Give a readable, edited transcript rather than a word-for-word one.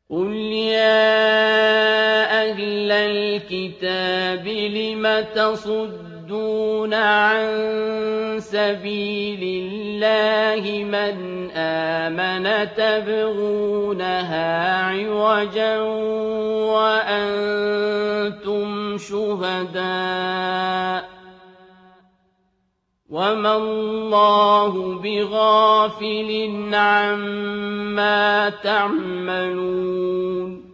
قُلْ يَا أَهْلَ الْكِتَابِ لِمَ تَصُدُّونَ عَن سَبِيلِ اللَّهِ مَنْ آمَنَ تَبْغُونَهَا عِوَجًا وَأَنتُمْ شُهَدَاءُ ۗ وَمَا اللَّهُ بِغَافِلٍ عَمَّا تَعْمَلُونَ